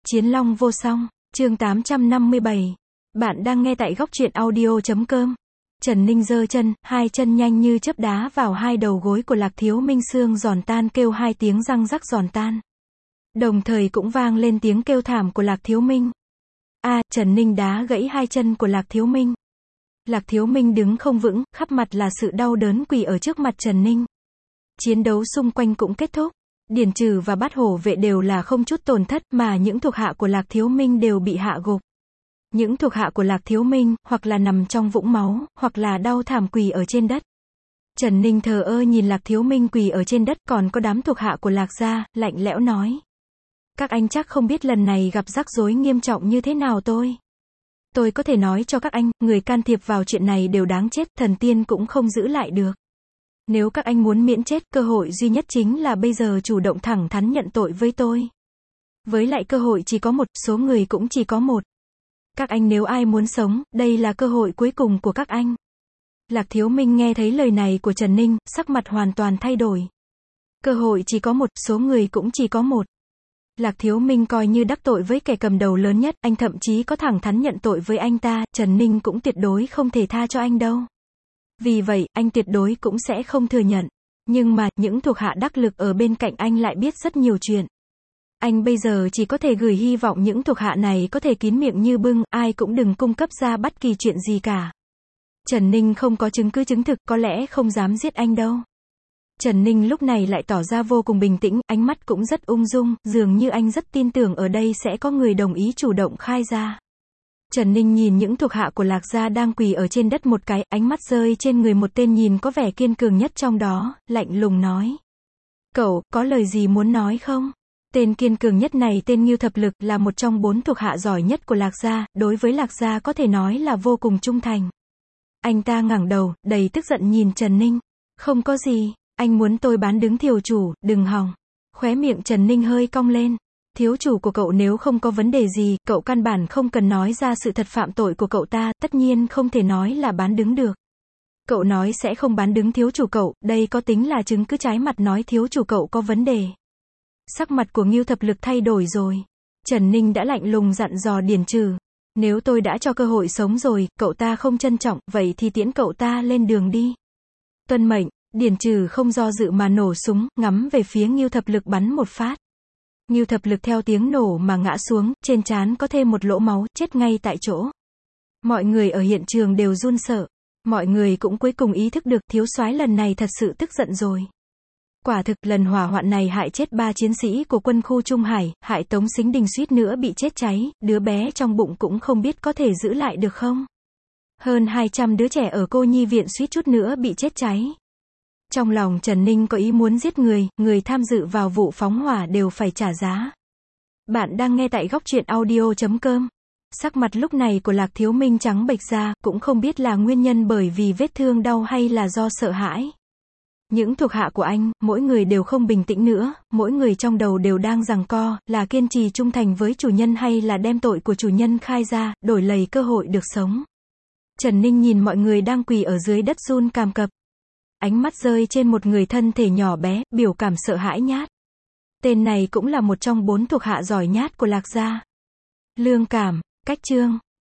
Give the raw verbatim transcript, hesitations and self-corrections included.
Chiến Long vô song, chương tám trăm năm mươi bảy. Bạn đang nghe tại góc truyện audio chấm com. Trần Ninh giơ chân, hai chân nhanh như chớp đá vào hai đầu gối của Lạc Thiếu Minh, xương giòn tan kêu hai tiếng răng rắc giòn tan. Đồng thời cũng vang lên tiếng kêu thảm của Lạc Thiếu Minh. A, Trần Ninh đá gãy hai chân của Lạc Thiếu Minh. Lạc Thiếu Minh đứng không vững, khắp mặt là sự đau đớn, quỳ ở trước mặt Trần Ninh. Chiến đấu xung quanh cũng kết thúc. Điền Trừ và Bát Hổ vệ đều là không chút tổn thất, mà những thuộc hạ của Lạc Thiếu Minh đều bị hạ gục. Những thuộc hạ của Lạc Thiếu Minh, hoặc là nằm trong vũng máu, hoặc là đau thảm quỳ ở trên đất. Trần Ninh thờ ơ nhìn Lạc Thiếu Minh quỳ ở trên đất, còn có đám thuộc hạ của Lạc gia, lạnh lẽo nói. Các anh chắc không biết lần này gặp rắc rối nghiêm trọng như thế nào tôi. Tôi có thể nói cho các anh, người can thiệp vào chuyện này đều đáng chết, thần tiên cũng không giữ lại được. Nếu các anh muốn miễn chết, cơ hội duy nhất chính là bây giờ chủ động thẳng thắn nhận tội với tôi. Với lại cơ hội chỉ có một, số người cũng chỉ có một. Các anh nếu ai muốn sống, đây là cơ hội cuối cùng của các anh. Lạc Thiếu Minh nghe thấy lời này của Trần Ninh, sắc mặt hoàn toàn thay đổi. Cơ hội chỉ có một, số người cũng chỉ có một. Lạc Thiếu Minh coi như đắc tội với kẻ cầm đầu lớn nhất, anh thậm chí có thẳng thắn nhận tội với anh ta, Trần Ninh cũng tuyệt đối không thể tha cho anh đâu. Vì vậy, anh tuyệt đối cũng sẽ không thừa nhận. Nhưng mà, những thuộc hạ đắc lực ở bên cạnh anh lại biết rất nhiều chuyện. Anh bây giờ chỉ có thể gửi hy vọng những thuộc hạ này có thể kín miệng như bưng, ai cũng đừng cung cấp ra bất kỳ chuyện gì cả. Trần Ninh không có chứng cứ chứng thực, có lẽ không dám giết anh đâu. Trần Ninh lúc này lại tỏ ra vô cùng bình tĩnh, ánh mắt cũng rất ung dung, dường như anh rất tin tưởng ở đây sẽ có người đồng ý chủ động khai ra. Trần Ninh nhìn những thuộc hạ của Lạc gia đang quỳ ở trên đất một cái, ánh mắt rơi trên người một tên nhìn có vẻ kiên cường nhất trong đó, lạnh lùng nói. Cậu, có lời gì muốn nói không? Tên kiên cường nhất này tên Ngưu Thập Lực, là một trong bốn thuộc hạ giỏi nhất của Lạc gia, đối với Lạc gia có thể nói là vô cùng trung thành. Anh ta ngẩng đầu, đầy tức giận nhìn Trần Ninh. Không có gì, anh muốn tôi bán đứng thiếu chủ, đừng hòng. Khóe miệng Trần Ninh hơi cong lên. Thiếu chủ của cậu nếu không có vấn đề gì, cậu căn bản không cần nói ra sự thật phạm tội của cậu ta, tất nhiên không thể nói là bán đứng được. Cậu nói sẽ không bán đứng thiếu chủ cậu, đây có tính là chứng cứ trái mặt nói thiếu chủ cậu có vấn đề. Sắc mặt của Ngưu Thập Lực thay đổi rồi. Trần Ninh đã lạnh lùng dặn dò Điền Trừ. Nếu tôi đã cho cơ hội sống rồi, cậu ta không trân trọng, vậy thì tiễn cậu ta lên đường đi. Tuân mệnh, Điền Trừ không do dự mà nổ súng, ngắm về phía Ngưu Thập Lực bắn một phát. Ngưu Thập Lực theo tiếng nổ mà ngã xuống, trên trán có thêm một lỗ máu, chết ngay tại chỗ. Mọi người ở hiện trường đều run sợ. Mọi người cũng cuối cùng ý thức được thiếu soái lần này thật sự tức giận rồi. Quả thực, lần hỏa hoạn này hại chết ba chiến sĩ của quân khu Trung Hải, hại Tống Sính Đình suýt nữa bị chết cháy, đứa bé trong bụng cũng không biết có thể giữ lại được không. Hơn hai trăm đứa trẻ ở cô nhi viện suýt chút nữa bị chết cháy. Trong lòng Trần Ninh có ý muốn giết người, người tham dự vào vụ phóng hỏa đều phải trả giá. Bạn đang nghe tại góc truyện audio chấm com. Sắc mặt lúc này của Lạc Thiếu Minh trắng bệch ra, cũng không biết là nguyên nhân bởi vì vết thương đau hay là do sợ hãi. Những thuộc hạ của anh, mỗi người đều không bình tĩnh nữa, mỗi người trong đầu đều đang giằng co, là kiên trì trung thành với chủ nhân hay là đem tội của chủ nhân khai ra, đổi lấy cơ hội được sống. Trần Ninh nhìn mọi người đang quỳ ở dưới đất run càm cập. Ánh mắt rơi trên một người thân thể nhỏ bé, biểu cảm sợ hãi nhát. Tên này cũng là một trong bốn thuộc hạ giỏi nhát của Lạc gia. Lương Cảm, Cách Trương.